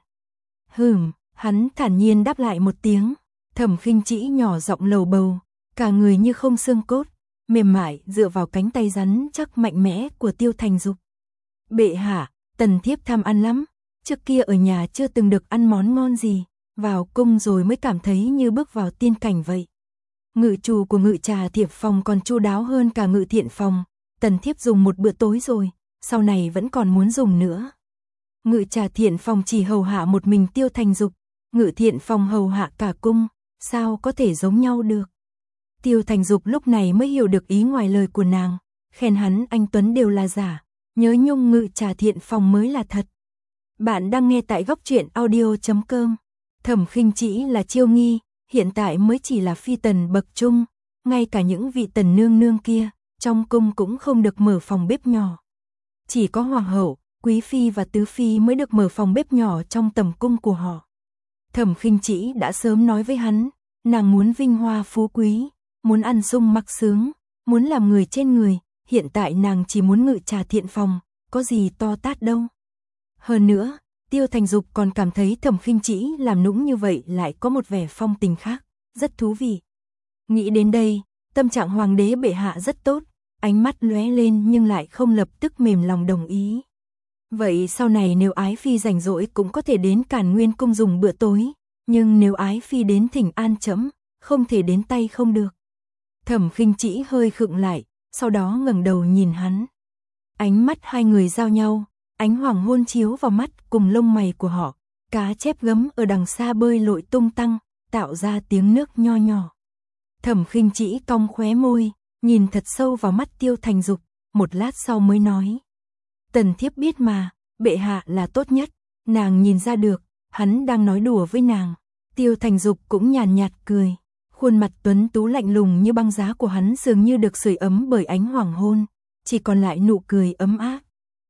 Hắn thản nhiên đáp lại một tiếng. Thẩm Khinh Trĩ nhỏ giọng lầu bầu, cả người như không xương cốt, mềm mại dựa vào cánh tay rắn chắc mạnh mẽ của Tiêu Thành Dục. Bệ hạ, Tần thiếp tham ăn lắm, trước kia ở nhà chưa từng được ăn món ngon gì, vào cung rồi mới cảm thấy như bước vào tiên cảnh vậy. Ngự chủ của ngự trà thiệp phòng còn chu đáo hơn cả ngự thiện phòng, Tần thiếp dùng một bữa tối rồi, sau này vẫn còn muốn dùng nữa. Ngự trà thiện phòng chỉ hầu hạ một mình Tiêu Thành Dục, ngự thiện phòng hầu hạ cả cung, sao có thể giống nhau được. Tiêu Thành Dục lúc này mới hiểu được ý ngoài lời của nàng, khen hắn anh tuấn đều là giả, nhớ nhung ngự trà thiện phòng mới là thật. Bạn đang nghe tại góc truyện audio.com. Thẩm Khinh Trĩ là chiêu nghi, hiện tại mới chỉ là phi tần bậc trung, ngay cả những vị tần nương nương kia, trong cung cũng không được mở phòng bếp nhỏ. Chỉ có hoàng hậu, quý phi và tứ phi mới được mở phòng bếp nhỏ trong tầm cung của họ. Thẩm Khinh Trĩ đã sớm nói với hắn, nàng muốn vinh hoa phú quý, muốn ăn sung mặc sướng, muốn làm người trên người, hiện tại nàng chỉ muốn ngự trà thiện phòng, có gì to tát đâu. Hơn nữa, Tiêu Thành Dục còn cảm thấy Thẩm Khinh Trĩ làm nũng như vậy lại có một vẻ phong tình khác, rất thú vị. Nghĩ đến đây, tâm trạng hoàng đế bệ hạ rất tốt, ánh mắt lóe lên nhưng lại không lập tức mềm lòng đồng ý. Vậy sau này nếu ái phi rảnh rỗi cũng có thể đến Càn Nguyên cung dùng bữa tối, nhưng nếu ái phi đến thỉnh an trẫm, không thể đến tay không được. Thẩm Khinh Trĩ hơi khựng lại, sau đó ngẩng đầu nhìn hắn. Ánh mắt hai người giao nhau, ánh hoàng hôn chiếu vào mắt cùng lông mày của họ, cá chép gấm ở đằng xa bơi lội tung tăng, tạo ra tiếng nước nho nhỏ. Thẩm Khinh Trĩ cong khóe môi, nhìn thật sâu vào mắt Tiêu Thành Dục, một lát sau mới nói: Tần thiếp biết mà, bệ hạ là tốt nhất. Nàng nhìn ra được, hắn đang nói đùa với nàng. Tiêu Thành Dục cũng nhàn nhạt cười, khuôn mặt tuấn tú lạnh lùng như băng giá của hắn dường như được sưởi ấm bởi ánh hoàng hôn, chỉ còn lại nụ cười ấm áp.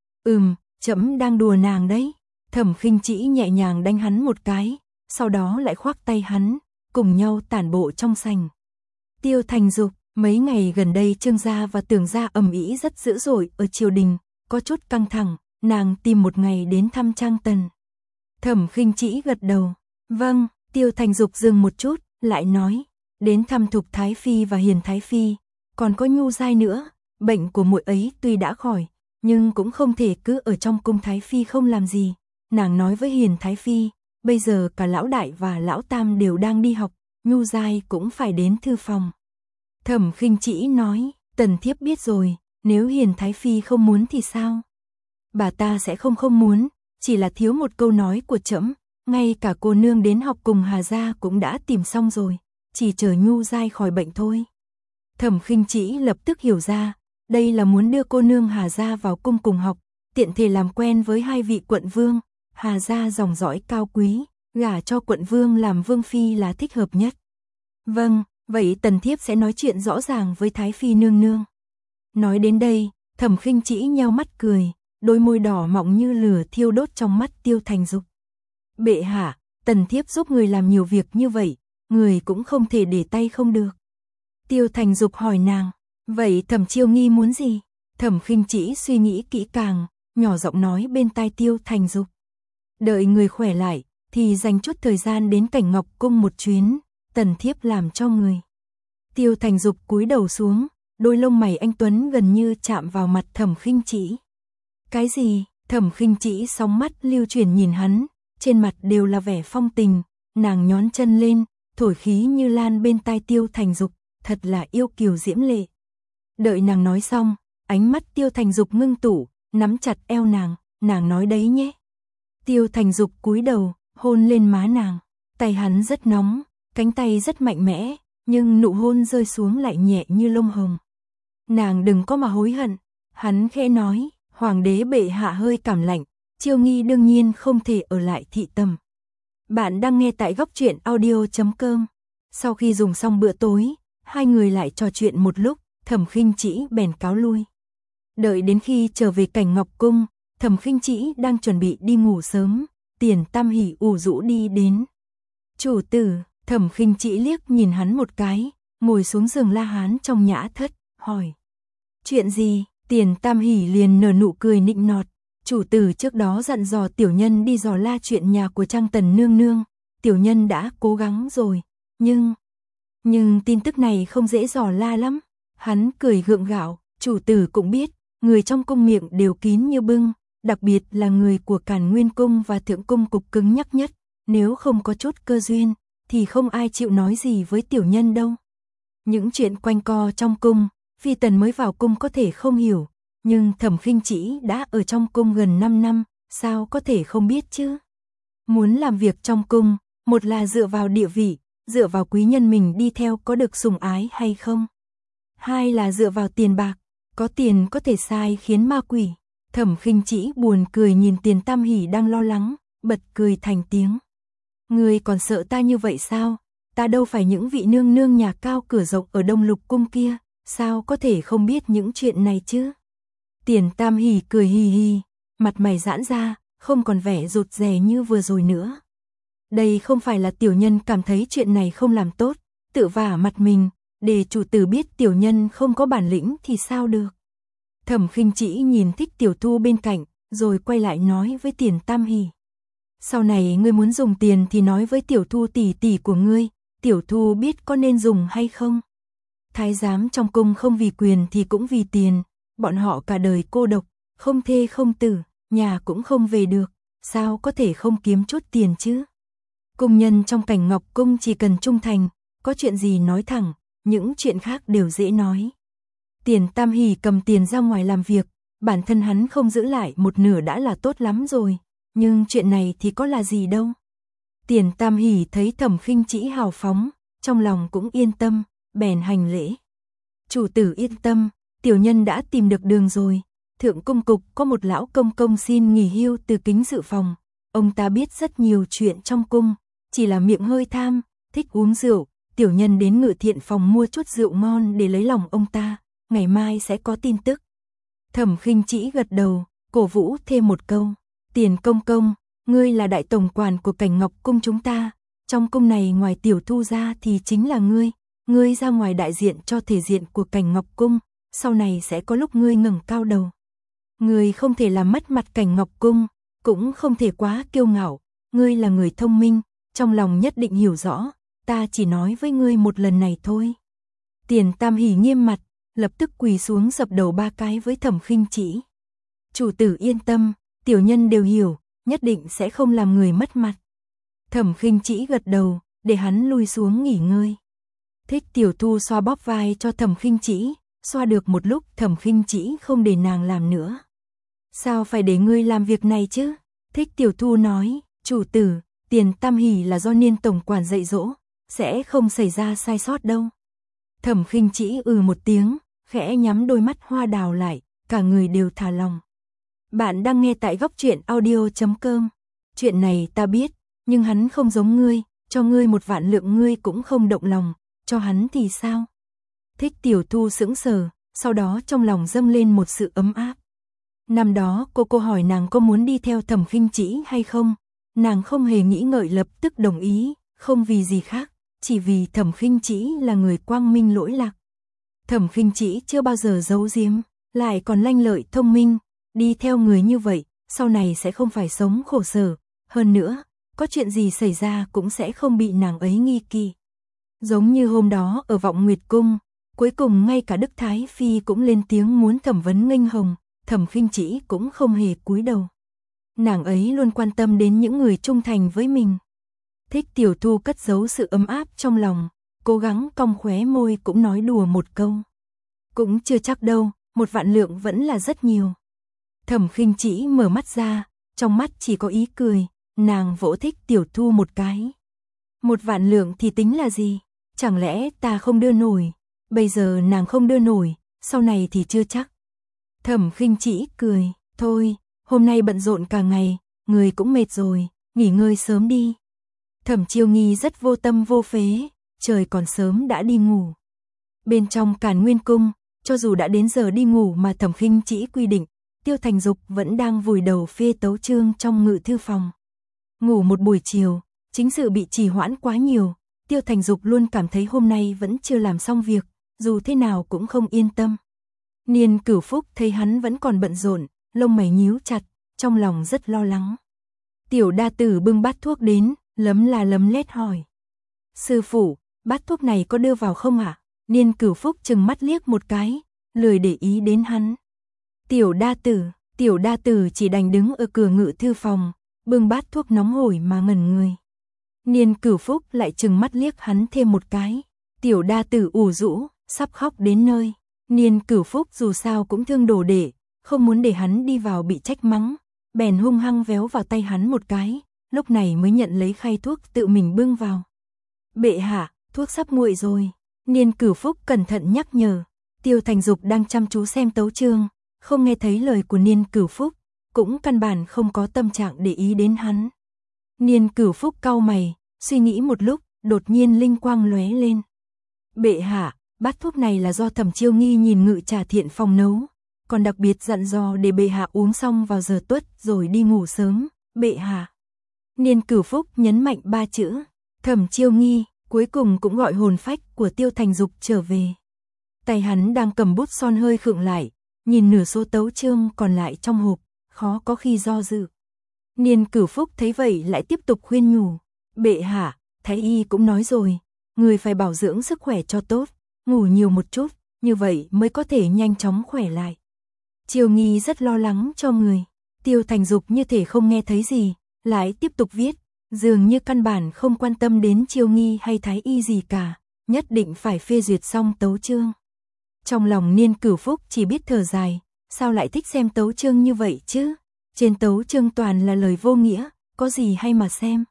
Trẫm đang đùa nàng đấy. Thẩm Khinh Trĩ nhẹ nhàng đánh hắn một cái, sau đó lại khoác tay hắn, cùng nhau tản bộ trong sảnh. Tiêu Thành Dục, mấy ngày gần đây Trương gia và Tưởng gia ầm ĩ rất dữ dội ở triều đình, có chút căng thẳng, nàng tìm một ngày đến thăm Trang Tần. Thẩm Khinh Trĩ gật đầu. Vâng. Tiêu Thành Dục dừng một chút, lại nói, đến thăm Thục Thái Phi và Hiền Thái Phi, còn có Nhu Giai nữa, bệnh của muội ấy tuy đã khỏi, nhưng cũng không thể cứ ở trong cung Thái Phi không làm gì. Nàng nói với Hiền Thái Phi, bây giờ cả lão đại và lão tam đều đang đi học, Nhu Giai cũng phải đến thư phòng. Thẩm Khinh Trĩ nói, Tần thiếp biết rồi, nếu Hiền Thái Phi không muốn thì sao? Bà ta sẽ không muốn, chỉ là thiếu một câu nói của trẫm. Ngay cả cô nương đến học cùng Hà gia cũng đã tìm xong rồi, chỉ chờ Nhu Giai khỏi bệnh thôi. Thẩm Khinh Trĩ lập tức hiểu ra, đây là muốn đưa cô nương Hà gia vào cung cùng học, tiện thể làm quen với hai vị quận vương. Hà gia dòng dõi cao quý, gả cho quận vương làm vương phi là thích hợp nhất. Vâng, vậy Tần thiếp sẽ nói chuyện rõ ràng với Thái Phi nương nương. Nói đến đây, Thẩm Khinh Trĩ nheo mắt cười, đôi môi đỏ mọng như lửa thiêu đốt trong mắt Tiêu Thành Dục. Bệ hạ, Tần thiếp giúp người làm nhiều việc như vậy, người cũng không thể để tay không được. Tiêu Thành Dục hỏi nàng, vậy Thẩm Chiêu Nghi muốn gì? Thẩm Khinh Trĩ suy nghĩ kỹ càng, nhỏ giọng nói bên tai Tiêu Thành Dục. Đợi người khỏe lại, thì dành chút thời gian đến Cảnh Ngọc cung một chuyến, Tần thiếp làm cho người. Tiêu Thành Dục cúi đầu xuống, đôi lông mày anh tuấn gần như chạm vào mặt Thẩm Khinh Trĩ. Cái gì? Thẩm Khinh Trĩ sóng mắt lưu chuyển nhìn hắn, trên mặt đều là vẻ phong tình, nàng nhón chân lên, thổi khí như lan bên tai Tiêu Thành Dục, thật là yêu kiều diễm lệ. Đợi nàng nói xong, ánh mắt Tiêu Thành Dục ngưng tụ, nắm chặt eo nàng nói đấy nhé. Tiêu Thành Dục cúi đầu, hôn lên má nàng, tay hắn rất nóng, cánh tay rất mạnh mẽ, nhưng nụ hôn rơi xuống lại nhẹ như lông hồng. Nàng đừng có mà hối hận, hắn khẽ nói, hoàng đế bệ hạ hơi cảm lạnh, Chiêu Nghi đương nhiên không thể ở lại thị tầm. Bạn đang nghe tại góc truyện audio.com. Sau khi dùng xong bữa tối, hai người lại trò chuyện một lúc, Thẩm Khinh Trĩ bèn cáo lui. Đợi đến khi trở về Cảnh Ngọc Cung, Thẩm Khinh Trĩ đang chuẩn bị đi ngủ sớm, Tiền Tam Hỷ ủ rũ đi đến. Chủ tử, Thẩm Khinh Trĩ liếc nhìn hắn một cái, ngồi xuống giường La Hán trong nhã thất, hỏi. Chuyện gì? Tiền Tam Hỷ liền nở nụ cười nịnh nọt. Chủ tử trước đó dặn dò tiểu nhân đi dò la chuyện nhà của Trang Tần nương nương, tiểu nhân đã cố gắng rồi, nhưng tin tức này không dễ dò la lắm. Hắn cười gượng gạo, chủ tử cũng biết, người trong cung miệng đều kín như bưng, đặc biệt là người của Càn Nguyên cung và Thượng cung cục cứng nhắc nhất, nếu không có chút cơ duyên thì không ai chịu nói gì với tiểu nhân đâu. Những chuyện quanh co trong cung, Phi Tần mới vào cung có thể không hiểu, nhưng Thẩm Khinh Trĩ đã ở trong cung gần 5 năm, sao có thể không biết chứ? Muốn làm việc trong cung, một là dựa vào địa vị, dựa vào quý nhân mình đi theo có được sủng ái hay không? Hai là dựa vào tiền bạc, có tiền có thể sai khiến ma quỷ. Thẩm Khinh Trĩ buồn cười nhìn Tiền Tam Hỷ đang lo lắng, bật cười thành tiếng. Ngươi còn sợ ta như vậy sao? Ta đâu phải những vị nương nương nhà cao cửa rộng ở Đông Lục cung kia, sao có thể không biết những chuyện này chứ? Tiền Tam Hỷ cười hì hì, mặt mày giãn ra, không còn vẻ rụt rè như vừa rồi nữa. Đây không phải là tiểu nhân cảm thấy chuyện này không làm tốt, tự vả mặt mình, để chủ tử biết tiểu nhân không có bản lĩnh thì sao được. Thẩm Khinh Trĩ nhìn Thích Tiểu Thu bên cạnh, rồi quay lại nói với Tiền Tam Hỷ. Sau này ngươi muốn dùng tiền thì nói với Tiểu Thu tỷ tỷ của ngươi, Tiểu Thu biết có nên dùng hay không. Thái giám trong cung không vì quyền thì cũng vì tiền, bọn họ cả đời cô độc, không thê không tử, nhà cũng không về được, sao có thể không kiếm chút tiền chứ. Cung nhân trong Cảnh Ngọc Cung chỉ cần trung thành, có chuyện gì nói thẳng, những chuyện khác đều dễ nói. Tiền Tam Hỷ cầm tiền ra ngoài làm việc, bản thân hắn không giữ lại một nửa đã là tốt lắm rồi, nhưng chuyện này thì có là gì đâu. Tiền Tam Hỷ thấy Thẩm Khinh Trĩ hào phóng, trong lòng cũng yên tâm, bèn hành lễ. Chủ tử yên tâm, tiểu nhân đã tìm được đường rồi. Thượng cung cục có một lão công công xin nghỉ hưu từ Kính Dự phòng. Ông ta biết rất nhiều chuyện trong cung, chỉ là miệng hơi tham, thích uống rượu. Tiểu nhân đến Ngự Thiện phòng mua chút rượu ngon để lấy lòng ông ta, ngày mai sẽ có tin tức. Thẩm Khinh Trĩ gật đầu, cổ vũ thêm một câu. Tiền công công, ngươi là đại tổng quản của Cảnh Ngọc Cung chúng ta. Trong cung này ngoài Tiểu Thu ra thì chính là ngươi. Ngươi ra ngoài đại diện cho thể diện của Cảnh Ngọc Cung, sau này sẽ có lúc ngươi ngẩng cao đầu. Ngươi không thể làm mất mặt Cảnh Ngọc Cung, cũng không thể quá kiêu ngạo. Ngươi là người thông minh, trong lòng nhất định hiểu rõ. Ta chỉ nói với ngươi một lần này thôi. Tiền Tam Hỷ nghiêm mặt, lập tức quỳ xuống dập đầu 3 cái với Thẩm Khinh Trĩ. Chủ tử yên tâm, tiểu nhân đều hiểu, nhất định sẽ không làm người mất mặt. Thẩm Khinh Trĩ gật đầu, để hắn lui xuống nghỉ ngơi. Thích Tiểu Thu xoa bóp vai cho Thẩm Khinh Trĩ, xoa được một lúc Thẩm Khinh Trĩ không để nàng làm nữa. Sao phải để ngươi làm việc này chứ? Thích Tiểu Thu nói, chủ tử, Tiền Tam Hỷ là do Niên tổng quản dạy dỗ, sẽ không xảy ra sai sót đâu. Thẩm Khinh Trĩ một tiếng, khẽ nhắm đôi mắt hoa đào lại, cả người đều thả lòng. Bạn đang nghe tại góc truyện audio.com. Chuyện này ta biết, nhưng hắn không giống ngươi, cho ngươi 1 vạn lượng ngươi cũng không động lòng, cho hắn thì sao? Thích Tiểu Thu sững sờ, sau đó trong lòng dâng lên một sự ấm áp. Năm đó cô hỏi nàng có muốn đi theo Thẩm Khinh Trĩ hay không, nàng không hề nghĩ ngợi lập tức đồng ý, không vì gì khác, chỉ vì Thẩm Khinh Trĩ là người quang minh lỗi lạc. Thẩm Khinh Trĩ chưa bao giờ giấu giếm, lại còn lanh lợi thông minh, đi theo người như vậy, sau này sẽ không phải sống khổ sở, hơn nữa, có chuyện gì xảy ra cũng sẽ không bị nàng ấy nghi kỵ. Giống như hôm đó ở Vọng Nguyệt Cung, cuối cùng ngay cả Đức Thái Phi cũng lên tiếng muốn thẩm vấn Nghênh Hồng, Thẩm Khinh Trĩ cũng không hề cúi đầu. nàng ấy luôn quan tâm đến những người trung thành với mình. Thích Tiểu Thu cất giấu sự ấm áp trong lòng, cố gắng cong khóe môi cũng nói đùa một câu. Cũng chưa chắc đâu, 1.000.000 lượng vẫn là rất nhiều. Thẩm Khinh Trĩ mở mắt ra, trong mắt chỉ có ý cười, nàng vỗ Thích Tiểu Thu một cái. 1.000.000 lượng thì tính là gì? Chẳng lẽ ta không đưa nổi? Bây giờ nàng không đưa nổi, sau này thì chưa chắc. Thẩm Khinh Trĩ cười, thôi, hôm nay bận rộn cả ngày, người cũng mệt rồi, nghỉ ngơi sớm đi. Thẩm Chiêu Nghi rất vô tâm vô phế, trời còn sớm đã đi ngủ. Bên trong Càn Nguyên Cung, cho dù đã đến giờ đi ngủ mà Thẩm Khinh Trĩ quy định, Tiêu Thành Dục vẫn đang vùi đầu phê tấu chương trong ngự thư phòng. Ngủ một buổi chiều, chính sự bị trì hoãn quá nhiều, Tiêu Thành Dục luôn cảm thấy hôm nay vẫn chưa làm xong việc, dù thế nào cũng không yên tâm. Niên Cửu Phúc thấy hắn vẫn còn bận rộn, lông mày nhíu chặt, trong lòng rất lo lắng. Tiểu Đa Tử bưng bát thuốc đến, lấm la lấm lét hỏi. Sư phụ, bát thuốc này có đưa vào không ạ? Niên Cửu Phúc chừng mắt liếc một cái, lười để ý đến hắn. Tiểu Đa Tử chỉ đành đứng ở cửa ngự thư phòng, bưng bát thuốc nóng hổi mà ngẩn người. Niên Cửu Phúc lại chừng mắt liếc hắn thêm một cái. Tiểu Đa Tử ủ rũ, sắp khóc đến nơi. Niên Cửu Phúc dù sao cũng thương đồ đệ, không muốn để hắn đi vào bị trách mắng, bèn hung hăng véo vào tay hắn một cái, lúc này mới nhận lấy khay thuốc tự mình bưng vào. Bệ hạ, thuốc sắp nguội rồi. Niên Cửu Phúc cẩn thận nhắc nhở. Tiêu Thành Dục đang chăm chú xem tấu chương, không nghe thấy lời của Niên Cửu Phúc, cũng căn bản không có tâm trạng để ý đến hắn. Niên Cửu Phúc cau mày, suy nghĩ một lúc, đột nhiên linh quang lóe lên. Bệ hạ, bát thuốc này là do Thẩm Chiêu Nghi nhìn Ngự Trà Thiện phòng nấu, còn đặc biệt dặn dò để bệ hạ uống xong vào giờ tuất rồi đi ngủ sớm, bệ hạ. Niên Cửu Phúc nhấn mạnh 3 chữ, Thẩm Chiêu Nghi, cuối cùng cũng gọi hồn phách của Tiêu Thành Dục trở về. Tay hắn đang cầm bút son hơi khựng lại, nhìn nửa số tấu chương còn lại trong hộp, khó có khi do dự. Niên Cửu Phúc thấy vậy lại tiếp tục khuyên nhủ, bệ hạ, thái y cũng nói rồi, người phải bảo dưỡng sức khỏe cho tốt, ngủ nhiều một chút, như vậy mới có thể nhanh chóng khỏe lại. Chiêu Nghi rất lo lắng cho người. Tiêu Thành Dục như thể không nghe thấy gì, lại tiếp tục viết, dường như căn bản không quan tâm đến Chiêu Nghi hay thái y gì cả, nhất định phải phê duyệt xong tấu chương. Trong lòng Niên Cửu Phúc chỉ biết thở dài, sao lại thích xem tấu chương như vậy chứ? Trên tấu chương toàn là lời vô nghĩa, có gì hay mà xem.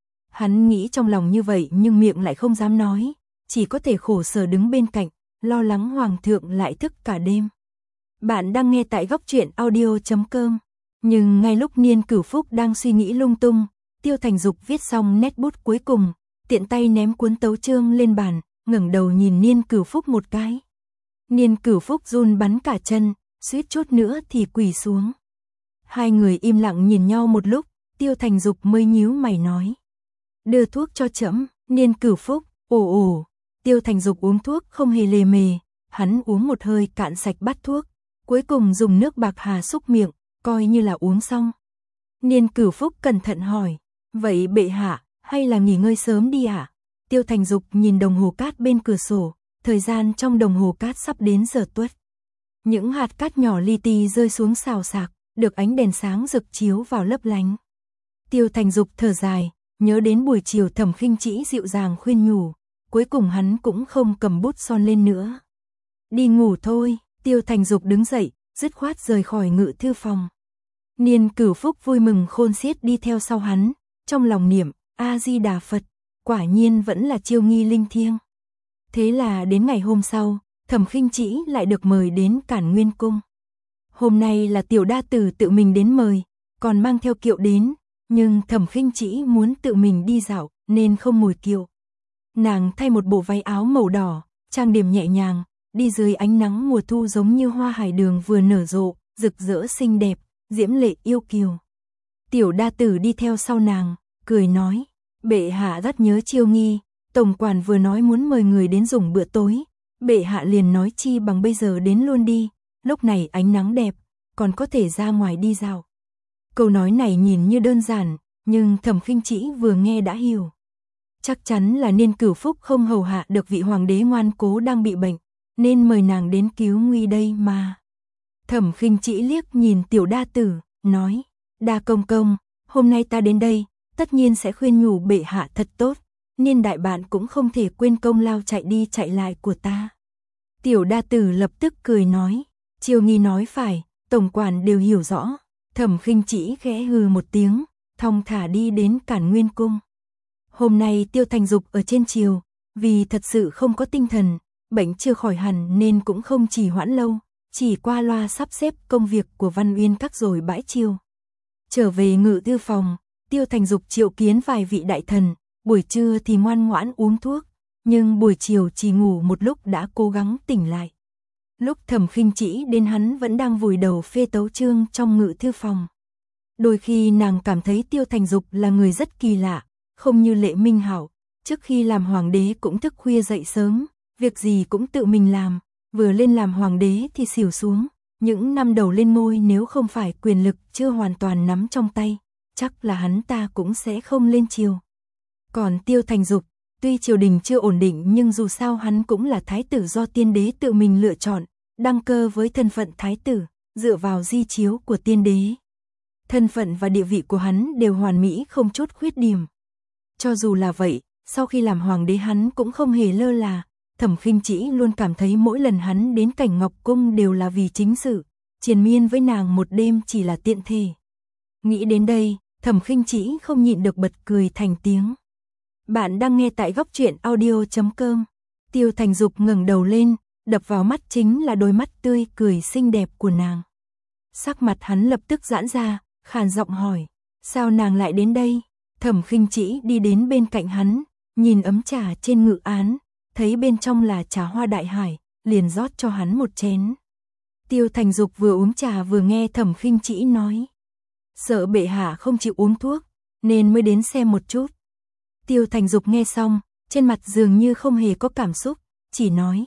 Hắn nghĩ trong lòng như vậy nhưng miệng lại không dám nói, chỉ có thể khổ sở đứng bên cạnh, lo lắng hoàng thượng lại thức cả đêm. Bạn đang nghe tại Góc Truyện Audio.com. Nhưng ngay lúc Niên Cửu Phúc đang suy nghĩ lung tung, Tiêu Thành Dục viết xong nét bút cuối cùng, tiện tay ném cuốn tấu chương lên bàn, ngẩng đầu nhìn Niên Cửu Phúc một cái. Niên Cửu Phúc run bắn cả chân, suýt chút nữa thì quỳ xuống. Hai người im lặng nhìn nhau một lúc, Tiêu Thành Dục mới nhíu mày nói. Đưa thuốc cho trẫm. Niên Cửu Phúc, ồ. Tiêu Thành Dục uống thuốc không hề lề mề, hắn uống một hơi cạn sạch bát thuốc, cuối cùng dùng nước bạc hà xúc miệng, coi như là uống xong. Niên Cửu Phúc cẩn thận hỏi, vậy bệ hạ, hay là nghỉ ngơi sớm đi ạ? Tiêu Thành Dục nhìn đồng hồ cát bên cửa sổ, thời gian trong đồng hồ cát sắp đến giờ tuất. Những hạt cát nhỏ li ti rơi xuống xào xạc, được ánh đèn sáng rực chiếu vào lấp lánh. Tiêu Thành Dục thở dài, nhớ đến buổi chiều Thẩm Khinh Trĩ dịu dàng khuyên nhủ, cuối cùng hắn cũng không cầm bút son lên nữa. Đi ngủ thôi. Tiêu Thành Dục đứng dậy, dứt khoát rời khỏi ngự thư phòng. Niên Cửu Phúc vui mừng khôn xiết đi theo sau hắn, trong lòng niệm A-di-đà Phật, quả nhiên vẫn là Chiêu Nghi linh thiêng. Thế là đến ngày hôm sau, Thẩm Khinh Trĩ lại được mời đến Càn Nguyên Cung. Hôm nay là Tiểu Đa Tử tự mình đến mời, còn mang theo kiệu đến, nhưng Thẩm Khinh Trĩ muốn tự mình đi dạo nên không ngồi kiệu. Nàng thay một bộ váy áo màu đỏ, trang điểm nhẹ nhàng, đi dưới ánh nắng mùa thu giống như hoa hải đường vừa nở rộ, rực rỡ xinh đẹp, diễm lệ yêu kiều. Tiểu Đa Tử đi theo sau nàng, cười nói, bệ hạ rất nhớ Chiêu Nghi, tổng quản vừa nói muốn mời người đến dùng bữa tối, bệ hạ liền nói chi bằng bây giờ đến luôn đi, lúc này ánh nắng đẹp, còn có thể ra ngoài đi dạo. Câu nói này nhìn như đơn giản, nhưng Thẩm Khinh Trĩ vừa nghe đã hiểu. Chắc chắn là Niên Cửu Phúc không hầu hạ được vị hoàng đế ngoan cố đang bị bệnh, nên mời nàng đến cứu nguy đây mà. Thẩm Khinh Trĩ liếc nhìn Tiểu Đa Tử, nói, Đa công công, hôm nay ta đến đây, tất nhiên sẽ khuyên nhủ bệ hạ thật tốt, Niên đại bạn cũng không thể quên công lao chạy đi chạy lại của ta. Tiểu đa tử lập tức cười nói, Chiêu Nghi nói phải, tổng quản đều hiểu rõ. Thẩm Khinh Trĩ khẽ hừ một tiếng, thong thả đi đến Cản Nguyên cung. Hôm nay Tiêu Thành Dục ở trên triều, vì thật sự không có tinh thần, bệnh chưa khỏi hẳn nên cũng không trì hoãn lâu, chỉ qua loa sắp xếp công việc của Văn Uyên Các rồi bãi chiều. Trở về ngự thư phòng, Tiêu Thành Dục triệu kiến vài vị đại thần, buổi trưa thì ngoan ngoãn uống thuốc, nhưng buổi chiều chỉ ngủ một lúc đã cố gắng tỉnh lại. Lúc Thẩm Khinh Trĩ đến hắn vẫn đang vùi đầu phê tấu chương trong ngự thư phòng. Đôi khi nàng cảm thấy Tiêu Thành Dục là người rất kỳ lạ, không như Lệ Minh Hạo, trước khi làm hoàng đế cũng thức khuya dậy sớm, việc gì cũng tự mình làm, vừa lên làm hoàng đế thì xỉu xuống, những năm đầu lên ngôi nếu không phải quyền lực chưa hoàn toàn nắm trong tay, chắc là hắn ta cũng sẽ không lên triều. Còn Tiêu Thành Dục, tuy triều đình chưa ổn định nhưng dù sao hắn cũng là thái tử do tiên đế tự mình lựa chọn, đăng cơ với thân phận thái tử, dựa vào di chiếu của tiên đế. Thân phận và địa vị của hắn đều hoàn mỹ không chút khuyết điểm. Cho dù là vậy, sau khi làm hoàng đế hắn cũng không hề lơ là, Thẩm Khinh Trĩ luôn cảm thấy mỗi lần hắn đến Cảnh Ngọc Cung đều là vì chính sự, triền miên với nàng một đêm chỉ là tiện thể. Nghĩ đến đây, Thẩm Khinh Trĩ không nhịn được bật cười thành tiếng. Bạn đang nghe tại Góc Truyện Audio.com. Tiêu Thành Dục ngẩng đầu lên, đập vào mắt chính là đôi mắt tươi cười xinh đẹp của nàng. Sắc mặt hắn lập tức giãn ra, khàn giọng hỏi, sao nàng lại đến đây? Thẩm Khinh Trĩ đi đến bên cạnh hắn, nhìn ấm trà trên ngự án, thấy bên trong là trà hoa đại hải, liền rót cho hắn một chén. Tiêu Thành Dục vừa uống trà vừa nghe Thẩm Khinh Trĩ nói, sợ bệ hạ không chịu uống thuốc, nên mới đến xem một chút. Tiêu Thành Dục nghe xong, trên mặt dường như không hề có cảm xúc, chỉ nói,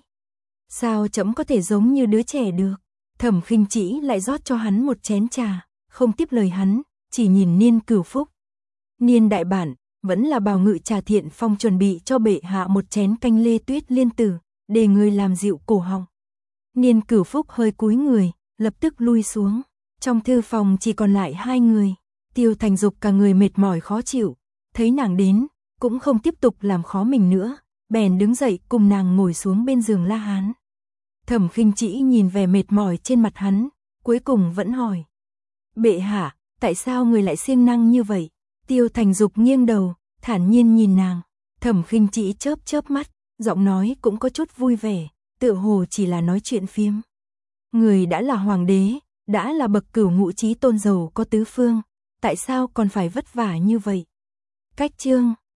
sao trẫm có thể giống như đứa trẻ được? Thẩm Khinh Trĩ lại rót cho hắn một chén trà, không tiếp lời hắn, chỉ nhìn Niên Cửu Phúc. Niên đại bản, vẫn là Bào Ngự Trà Thiện Phong chuẩn bị cho bệ hạ một chén canh lê tuyết liên tử, để người làm dịu cổ họng. Niên Cửu Phúc hơi cúi người, lập tức lui xuống. Trong thư phòng chỉ còn lại hai người. Tiêu Thành Dục cả người mệt mỏi khó chịu, thấy nàng đến, cũng không tiếp tục làm khó mình nữa, bèn đứng dậy cùng nàng ngồi xuống bên giường La Hán. Thẩm Khinh Trĩ nhìn vẻ mệt mỏi trên mặt hắn, cuối cùng vẫn hỏi, bệ hạ, tại sao người lại siêng năng như vậy? Tiêu Thành Dục nghiêng đầu, thản nhiên nhìn nàng. Thẩm Khinh Trĩ chớp chớp mắt, giọng nói cũng có chút vui vẻ, tựa hồ chỉ là nói chuyện phiếm. Người đã là hoàng đế, đã là bậc cửu ngũ chí tôn giàu có tứ phương, tại sao còn phải vất vả như vậy? Cách chương